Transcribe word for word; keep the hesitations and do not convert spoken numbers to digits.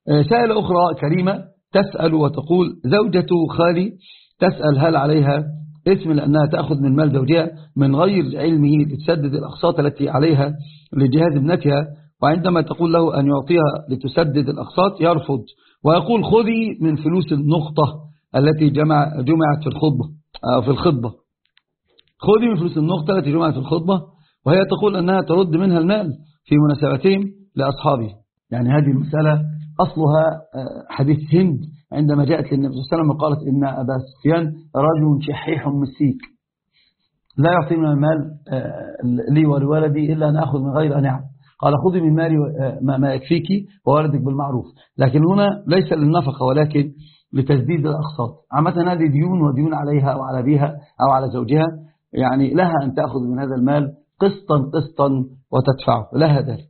سائلة أخرى كريمة تسأل وتقول: زوجة خالي تسأل هل عليها اسم لأنها تأخذ من مال زوجها من غير علمه لتسدد الأقساط التي عليها لجهاز ابنتها، وعندما تقول له أن يعطيها لتسدد الأقساط يرفض ويقول: خذي من فلوس النقطة التي جمع جمعت في الخطبة في الخطبة خذي من فلوس النقطة التي جمعت في الخطبة، وهي تقول أنها ترد منها المال في مناسبتهم لأصحابه. يعني هذه المسألة أصلها حديث هند عندما جاءت للنبي صلى الله عليه وسلم وقالت إن أبا سفيان رجل شحيح مسيك لا يعطي من المال لي ولولدي إلا أن أخذ من غير أن يعلم. قال: خذي من مالي ما يكفيك وولدك بالمعروف. لكن هنا ليس للنفقة ولكن لتسديد الأقساط. عامة هذه ديون وديون عليها أو على أبيها أو على زوجها، يعني لها أن تأخذ من هذا المال قسطا قسطا وتدفعه، لها ذلك.